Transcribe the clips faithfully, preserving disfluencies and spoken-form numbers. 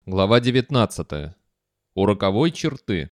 Глава девятнадцатая. У роковой черты.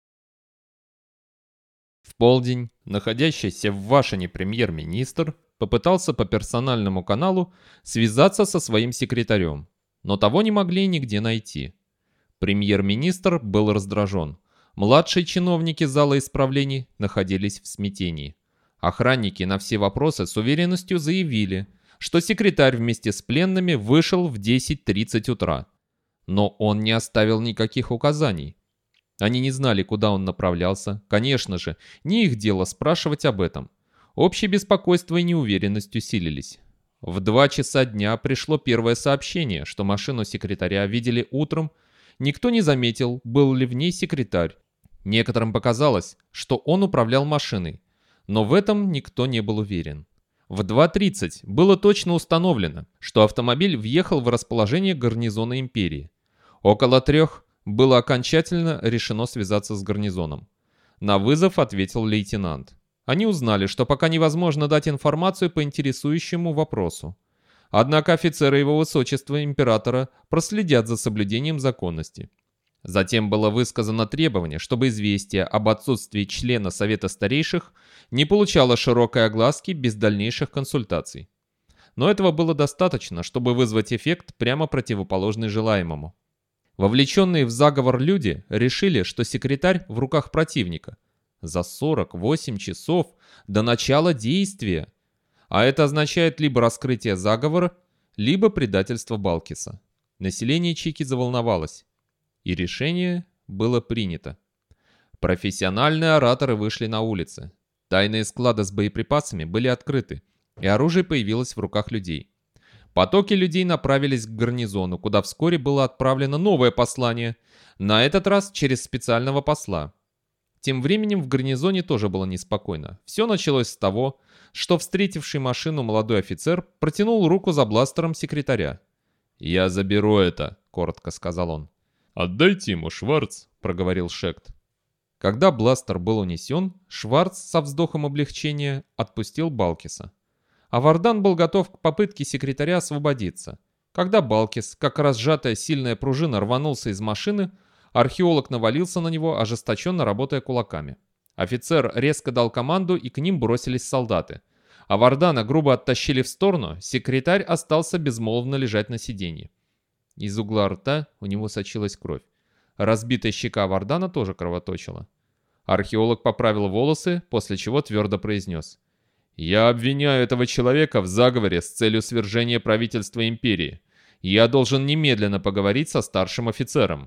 В полдень находящийся в Вашингтоне премьер-министр попытался по персональному каналу связаться со своим секретарем, но того не могли нигде найти. Премьер-министр был раздражен. Младшие чиновники зала исправлений находились в смятении. Охранники на все вопросы с уверенностью заявили, что секретарь вместе с пленными вышел в десять тридцать утра. Но он не оставил никаких указаний. Они не знали, куда он направлялся. Конечно же, не их дело спрашивать об этом. Общее беспокойство и неуверенность усилились. В два часа дня пришло первое сообщение, что машину секретаря видели утром. Никто не заметил, был ли в ней секретарь. Некоторым показалось, что он управлял машиной. Но в этом никто не был уверен. В два тридцать было точно установлено, что автомобиль въехал в расположение гарнизона империи. Около трех было окончательно решено связаться с гарнизоном. На вызов ответил лейтенант. Они узнали, что пока невозможно дать информацию по интересующему вопросу. Однако офицеры его высочества императора проследят за соблюдением законности. Затем было высказано требование, чтобы известие об отсутствии члена Совета Старейших не получало широкой огласки без дальнейших консультаций. Но этого было достаточно, чтобы вызвать эффект, прямо противоположный желаемому. Вовлеченные в заговор люди решили, что секретарь в руках противника. За сорок восемь часов до начала действия. А это означает либо раскрытие заговора, либо предательство Балкиса. Население Чики заволновалось. И решение было принято. Профессиональные ораторы вышли на улицы. Тайные склады с боеприпасами были открыты, и оружие появилось в руках людей. Потоки людей направились к гарнизону, куда вскоре было отправлено новое послание, на этот раз через специального посла. Тем временем в гарнизоне тоже было неспокойно. Все началось с того, что встретивший машину молодой офицер протянул руку за бластером секретаря. «Я заберу это», — коротко сказал он. «Отдайте ему, Шварц», — проговорил Шект. Когда бластер был унесен, Шварц со вздохом облегчения отпустил Балкиса. А Вардан был готов к попытке секретаря освободиться. Когда Балкис, как разжатая сильная пружина, рванулся из машины, археолог навалился на него, ожесточенно работая кулаками. Офицер резко дал команду, и к ним бросились солдаты. А Вардана грубо оттащили в сторону, секретарь остался безмолвно лежать на сиденье. Из угла рта у него сочилась кровь. Разбитая щека Вардана тоже кровоточила. Археолог поправил волосы, после чего твердо произнес: «Я обвиняю этого человека в заговоре с целью свержения правительства империи. Я должен немедленно поговорить со старшим офицером».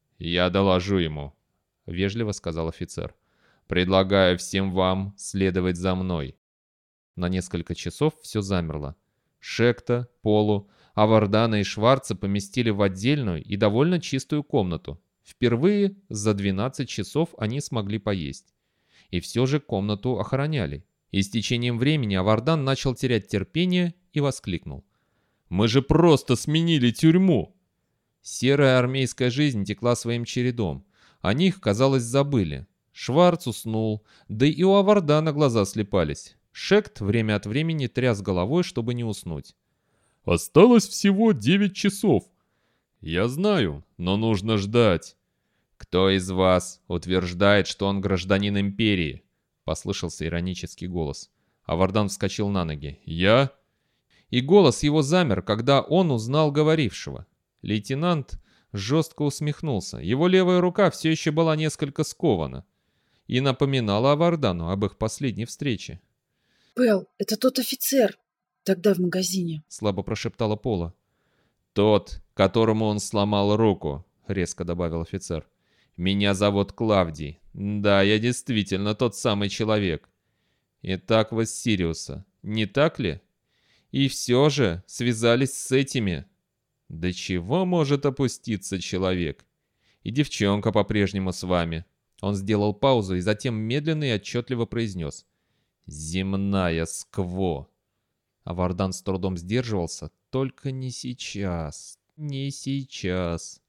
«Я доложу ему», — вежливо сказал офицер. «Предлагаю всем вам следовать за мной». На несколько часов все замерло. Шекта, Полу, Авардана и Шварца поместили в отдельную и довольно чистую комнату. Впервые за двенадцать часов они смогли поесть. И все же комнату охраняли. И с течением времени Авардан начал терять терпение и воскликнул: «Мы же просто сменили тюрьму!» Серая армейская жизнь текла своим чередом. О них, казалось, забыли. Шварц уснул, да и у Авардана глаза слепались. Шект время от времени тряс головой, чтобы не уснуть. «Осталось всего девять часов». «Я знаю, но нужно ждать». «Кто из вас утверждает, что он гражданин империи?» — послышался иронический голос. Авардан вскочил на ноги. «Я?» И голос его замер, когда он узнал говорившего. Лейтенант жестко усмехнулся. Его левая рука все еще была несколько скована и напоминала Авардану об их последней встрече. «Пэл, это тот офицер, тогда в магазине», — слабо прошептала Пола. «Тот, которому он сломал руку», — резко добавил офицер. «Меня зовут Клавдий. Да, я действительно тот самый человек. Итак, вы с Сириуса, не так ли? И все же связались с этими. До чего может опуститься человек? И девчонка по-прежнему с вами». Он сделал паузу и затем медленно и отчетливо произнес: «Земная скво». А Вардан с трудом сдерживался. «Только не сейчас, не сейчас».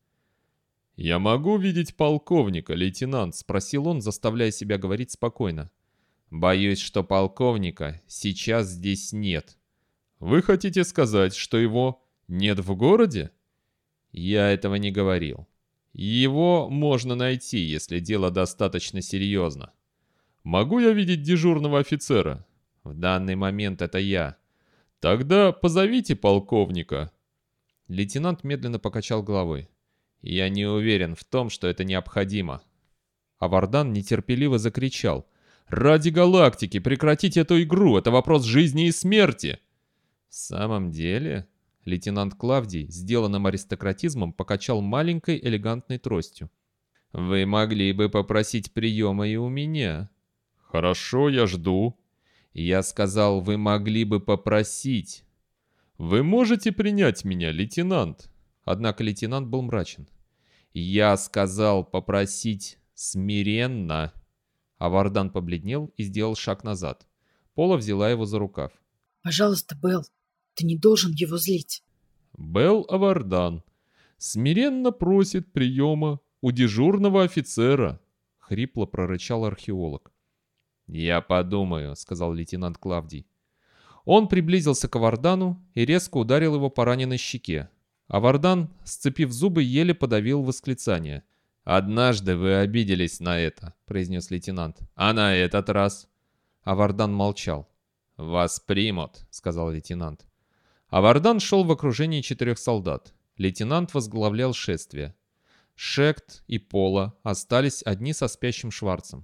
«Я могу видеть полковника, лейтенант?» — спросил он, заставляя себя говорить спокойно. «Боюсь, что полковника сейчас здесь нет». «Вы хотите сказать, что его нет в городе?» Я этого не говорил. Его можно найти, если дело достаточно серьезно. Могу я видеть дежурного офицера? В данный момент это я. Тогда позовите полковника. Лейтенант медленно покачал головой. Я не уверен в том, что это необходимо. А Вардан нетерпеливо закричал. «Ради галактики, прекратите эту игру! Это вопрос жизни и смерти!» В самом деле, лейтенант Клавдий, сделанным аристократизмом, покачал маленькой элегантной тростью. «Вы могли бы попросить приема и у меня». «Хорошо, я жду». «Я сказал, вы могли бы попросить». «Вы можете принять меня, лейтенант?» Однако лейтенант был мрачен. «Я сказал попросить смиренно». А Вардан побледнел и сделал шаг назад. Пола взяла его за рукав. Пожалуйста, Белл, ты не должен его злить. Белл Авардан смиренно просит приема у дежурного офицера, хрипло прорычал археолог. «Я подумаю», — сказал лейтенант Клавдий. Он приблизился к Авардану и резко ударил его по раненой щеке. Авардан, сцепив зубы, еле подавил восклицание. «Однажды вы обиделись на это», — произнес лейтенант. «А на этот раз?» Авардан молчал. «Вас примут», — сказал лейтенант. Авардан шел в окружении четырех солдат. Лейтенант возглавлял шествие. Шект и Пола остались одни со спящим Шварцем.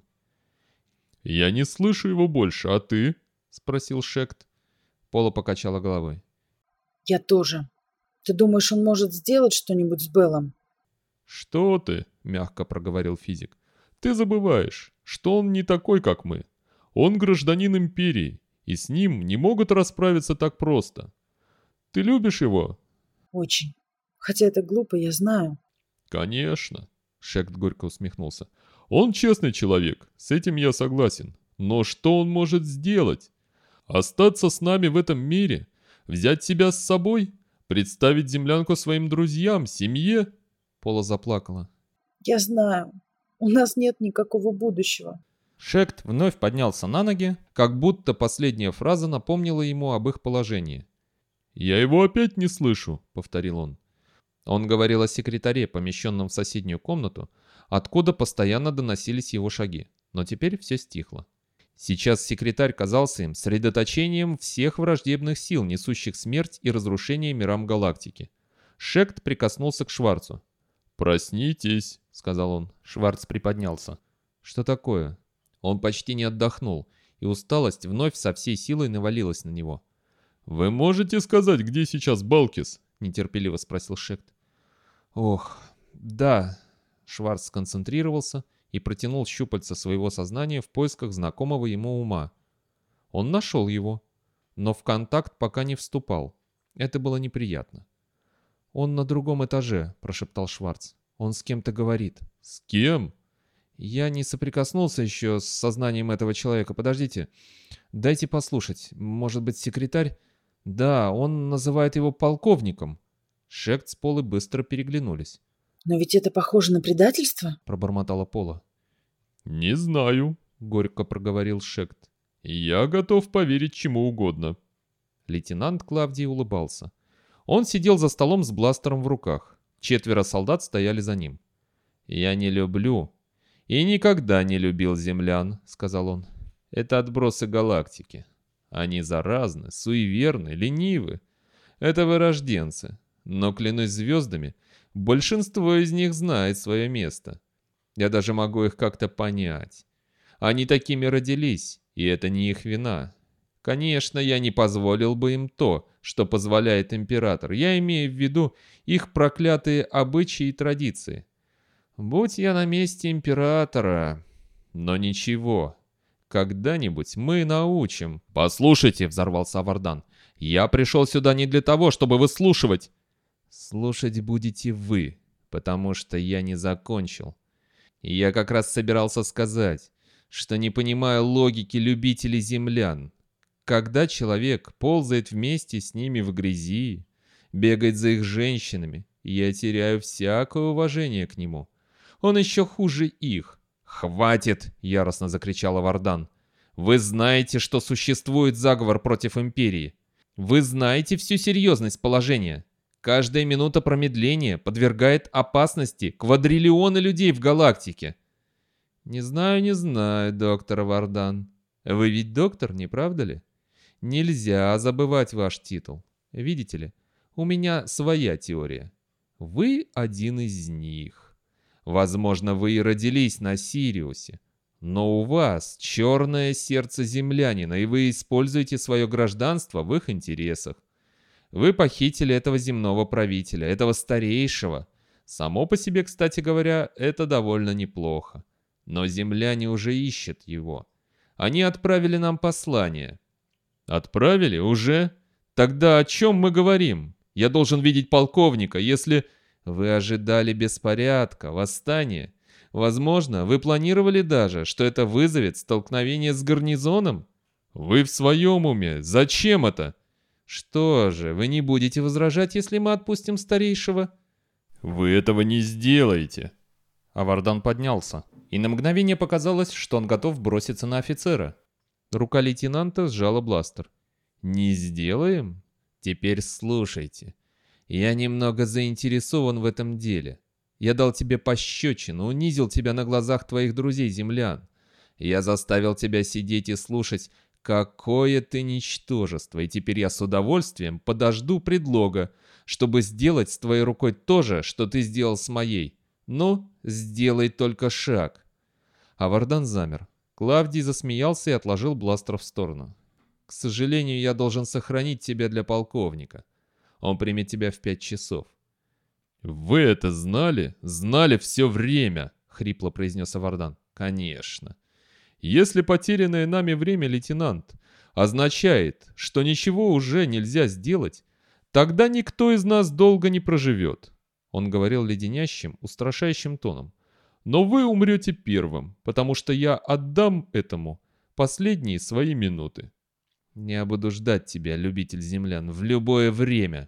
«Я не слышу его больше, а ты?» — спросил Шект. Пола покачала головой. Я тоже. Ты думаешь, он может сделать что-нибудь с Беллом? «Что ты?» — мягко проговорил физик. «Ты забываешь, что он не такой, как мы. Он гражданин империи, и с ним не могут расправиться так просто. Ты любишь его?» Очень. Хотя это глупо, я знаю. «Конечно», — Шект горько усмехнулся. «Он честный человек, с этим я согласен. Но что он может сделать? Остаться с нами в этом мире? Взять себя с собой? Представить землянку своим друзьям, семье?» Пола заплакала. Я знаю. У нас нет никакого будущего. Шект вновь поднялся на ноги, как будто последняя фраза напомнила ему об их положении. «Я его опять не слышу», — повторил он. Он говорил о секретаре, помещенном в соседнюю комнату, откуда постоянно доносились его шаги, но теперь все стихло. Сейчас секретарь казался им средоточением всех враждебных сил, несущих смерть и разрушение мирам галактики. Шект прикоснулся к Шварцу. «Проснитесь», — сказал он. Шварц приподнялся. «Что такое?» Он почти не отдохнул, и усталость вновь со всей силой навалилась на него. «Вы можете сказать, где сейчас Балкис?» — нетерпеливо спросил Шект. «Ох, да». Шварц сконцентрировался и протянул щупальца своего сознания в поисках знакомого ему ума. Он нашел его, но в контакт пока не вступал. Это было неприятно. «Он на другом этаже», — прошептал Шварц. «Он с кем-то говорит». «С кем?» «Я не соприкоснулся еще с сознанием этого человека. Подождите. Дайте послушать. Может быть, секретарь?» «Да, он называет его полковником». Шект с Полой быстро переглянулись. Но ведь это похоже на предательство? Пробормотала Пола. «Не знаю», — горько проговорил Шект. «Я готов поверить чему угодно». Лейтенант Клавдий улыбался. Он сидел за столом с бластером в руках. Четверо солдат стояли за ним. «Я не люблю и никогда не любил землян», — сказал он. «Это отбросы галактики. Они заразны, суеверны, ленивы. Это вырожденцы. Но, клянусь звездами, большинство из них знает свое место. Я даже могу их как-то понять. Они такими родились, и это не их вина. Конечно, я не позволил бы им то, что позволяет император. Я имею в виду их проклятые обычаи и традиции. Будь я на месте императора... Но ничего, когда-нибудь мы научим... «Послушайте», — взорвался Авардан, — «я пришел сюда не для того, чтобы выслушивать...» «Слушать будете вы, потому что я не закончил. И я как раз собирался сказать, что не понимаю логики любителей землян. Когда человек ползает вместе с ними в грязи, бегает за их женщинами, я теряю всякое уважение к нему. Он еще хуже их». «Хватит!» — яростно закричал Авардан. «Вы знаете, что существует заговор против Империи. Вы знаете всю серьезность положения. Каждая минута промедления подвергает опасности квадриллионы людей в галактике. Не знаю, не знаю, доктор Вардан. Вы ведь доктор, не правда ли? Нельзя забывать ваш титул. Видите ли, у меня своя теория. Вы один из них. Возможно, вы и родились на Сириусе. Но у вас черное сердце землянина, и вы используете свое гражданство в их интересах. Вы похитили этого земного правителя, этого старейшего. Само по себе, кстати говоря, это довольно неплохо. Но земляне уже ищут его. Они отправили нам послание. Отправили? Уже? Тогда о чем мы говорим? Я должен видеть полковника, если... Вы ожидали беспорядка, восстания. Возможно, вы планировали даже, что это вызовет столкновение с гарнизоном? Вы в своем уме? Зачем это? Что же, вы не будете возражать, если мы отпустим старейшего? Вы этого не сделаете. Авардан поднялся, и на мгновение показалось, что он готов броситься на офицера. Рука лейтенанта сжала бластер. «Не сделаем? Теперь слушайте. Я немного заинтересован в этом деле. Я дал тебе пощечину, унизил тебя на глазах твоих друзей-землян. Я заставил тебя сидеть и слушать, какое ты ничтожество, и теперь я с удовольствием подожду предлога, чтобы сделать с твоей рукой то же, что ты сделал с моей. Ну, сделай только шаг». Авардан замер. Клавдий засмеялся и отложил бластер в сторону. «К сожалению, я должен сохранить тебя для полковника. Он примет тебя в пять часов». «Вы это знали? Знали все время!» — хрипло произнес Авардан. «Конечно. Если потерянное нами время, лейтенант, означает, что ничего уже нельзя сделать, тогда никто из нас долго не проживет». Он говорил леденящим, устрашающим тоном. «Но вы умрете первым, потому что я отдам этому последние свои минуты». «Я буду ждать тебя, любитель землян, в любое время».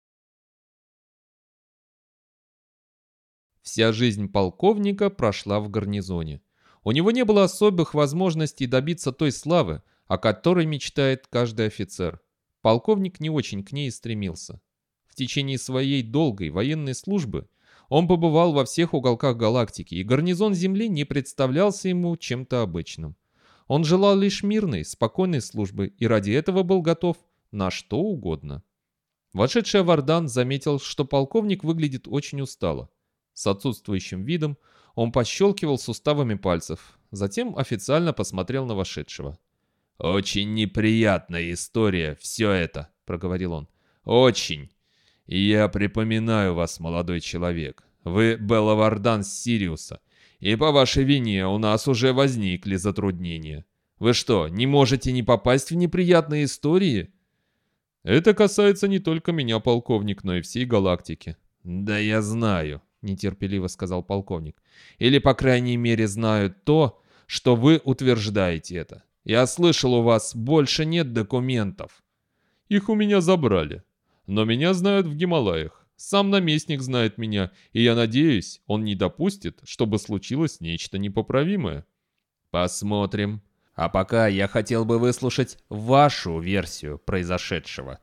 Вся жизнь полковника прошла в гарнизоне. У него не было особых возможностей добиться той славы, о которой мечтает каждый офицер. Полковник не очень к ней стремился. В течение своей долгой военной службы он побывал во всех уголках галактики, и гарнизон Земли не представлялся ему чем-то обычным. Он желал лишь мирной, спокойной службы и ради этого был готов на что угодно. Вошедший Авардан заметил, что полковник выглядит очень устало. С отсутствующим видом он пощелкивал суставами пальцев, затем официально посмотрел на вошедшего. «Очень неприятная история, все это», — проговорил он. «Очень. И я припоминаю вас, молодой человек. Вы Беллавардан с Сириуса, и по вашей вине у нас уже возникли затруднения. Вы что, не можете не попасть в неприятные истории?» «Это касается не только меня, полковник, но и всей галактики». «Да я знаю», — нетерпеливо сказал полковник. «Или, по крайней мере, знаю то, что вы утверждаете это. Я слышал, у вас больше нет документов». «Их у меня забрали. Но меня знают в Гималаях. Сам наместник знает меня, и я надеюсь, он не допустит, чтобы случилось нечто непоправимое». «Посмотрим. А пока я хотел бы выслушать вашу версию произошедшего».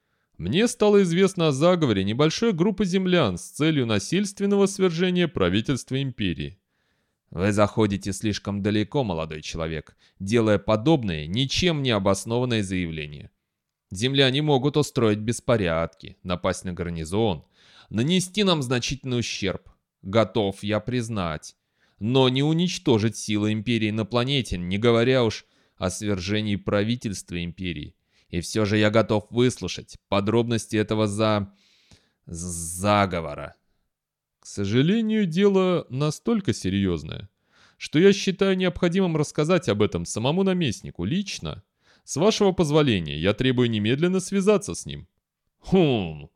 Мне стало известно о заговоре небольшой группы землян с целью насильственного свержения правительства империи. Вы заходите слишком далеко, молодой человек, делая подобные, ничем не обоснованные заявления. Земляне могут устроить беспорядки, напасть на гарнизон, нанести нам значительный ущерб. Готов я признать. Но не уничтожить силы империи на планете, не говоря уж о свержении правительства империи. И все же я готов выслушать подробности этого за... заговора. К сожалению, дело настолько серьезное, что я считаю необходимым рассказать об этом самому наместнику лично. С вашего позволения, я требую немедленно связаться с ним. Хм...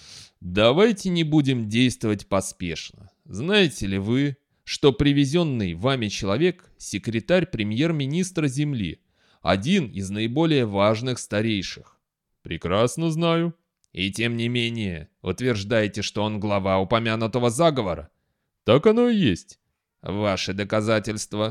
Давайте не будем действовать поспешно. Знаете ли вы, что привезенный вами человек – секретарь премьер-министра Земли, один из наиболее важных старейших? Прекрасно знаю. И тем не менее, утверждаете, что он глава упомянутого заговора? Так оно и есть. Ваши доказательства?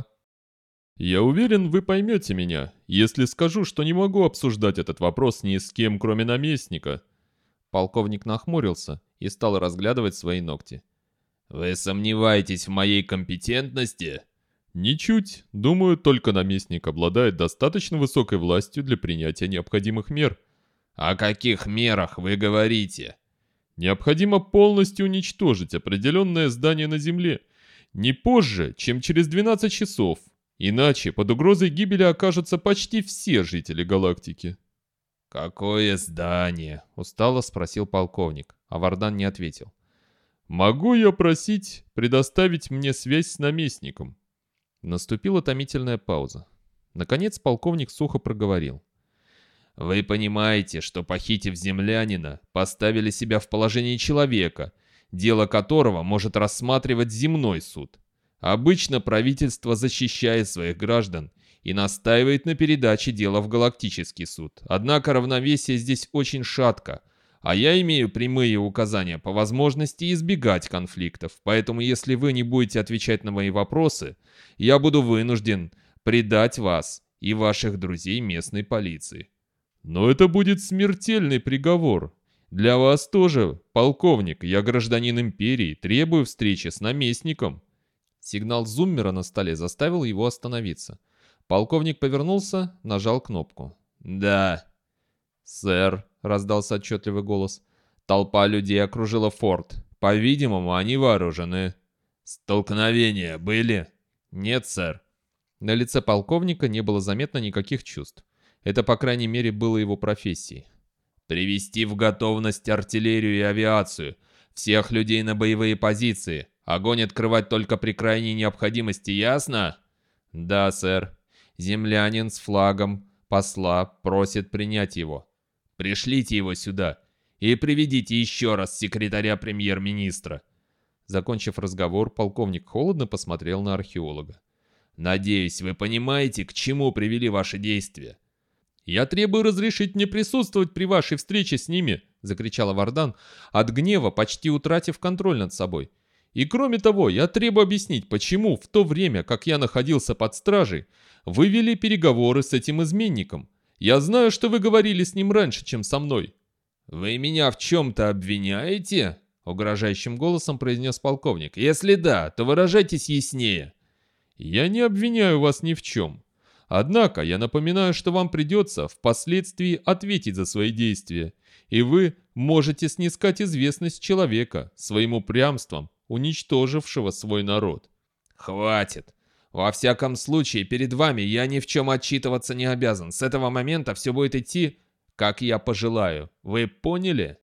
Я уверен, вы поймете меня, если скажу, что не могу обсуждать этот вопрос ни с кем, кроме наместника. Полковник нахмурился и стал разглядывать свои ногти. «Вы сомневаетесь в моей компетентности?» «Ничуть. Думаю, только наместник обладает достаточно высокой властью для принятия необходимых мер». «О каких мерах вы говорите?» «Необходимо полностью уничтожить определенное здание на Земле. Не позже, чем через двенадцать часов. Иначе под угрозой гибели окажутся почти все жители галактики». «Какое здание?» — устало спросил полковник, а Вардан не ответил. «Могу я просить предоставить мне связь с наместником?» Наступила томительная пауза. Наконец полковник сухо проговорил. «Вы понимаете, что, похитив землянина, поставили себя в положение человека, дело которого может рассматривать земной суд. Обычно правительство защищает своих граждан и настаивает на передаче дела в галактический суд. Однако равновесие здесь очень шатко, а я имею прямые указания по возможности избегать конфликтов, поэтому если вы не будете отвечать на мои вопросы, я буду вынужден предать вас и ваших друзей местной полиции». «Но это будет смертельный приговор. Для вас тоже, полковник, я гражданин империи, требую встречи с наместником». Сигнал зуммера на столе заставил его остановиться. Полковник повернулся, нажал кнопку. «Да». «Сэр», — раздался отчетливый голос, — «толпа людей окружила форт. По-видимому, они вооружены». «Столкновения были?» «Нет, сэр». На лице полковника не было заметно никаких чувств. Это, по крайней мере, было его профессией. «Привести в готовность артиллерию и авиацию. Всех людей на боевые позиции. Огонь открывать только при крайней необходимости, ясно?» «Да, сэр. Землянин с флагом посла просит принять его». «Пришлите его сюда и приведите еще раз секретаря премьер-министра». Закончив разговор, полковник холодно посмотрел на археолога. «Надеюсь, вы понимаете, к чему привели ваши действия?» «Я требую разрешить мне присутствовать при вашей встрече с ними!» — закричал Вардан, от гнева почти утратив контроль над собой. «И кроме того, я требую объяснить, почему в то время, как я находился под стражей, вы вели переговоры с этим изменником. Я знаю, что вы говорили с ним раньше, чем со мной». «Вы меня в чем-то обвиняете?» — угрожающим голосом произнес полковник. «Если да, то выражайтесь яснее». «Я не обвиняю вас ни в чем. Однако я напоминаю, что вам придется впоследствии ответить за свои действия, и вы можете снискать известность человека своим упрямством, уничтожившего свой народ». «Хватит. Во всяком случае, перед вами я ни в чем отчитываться не обязан. С этого момента все будет идти, как я пожелаю. Вы поняли?»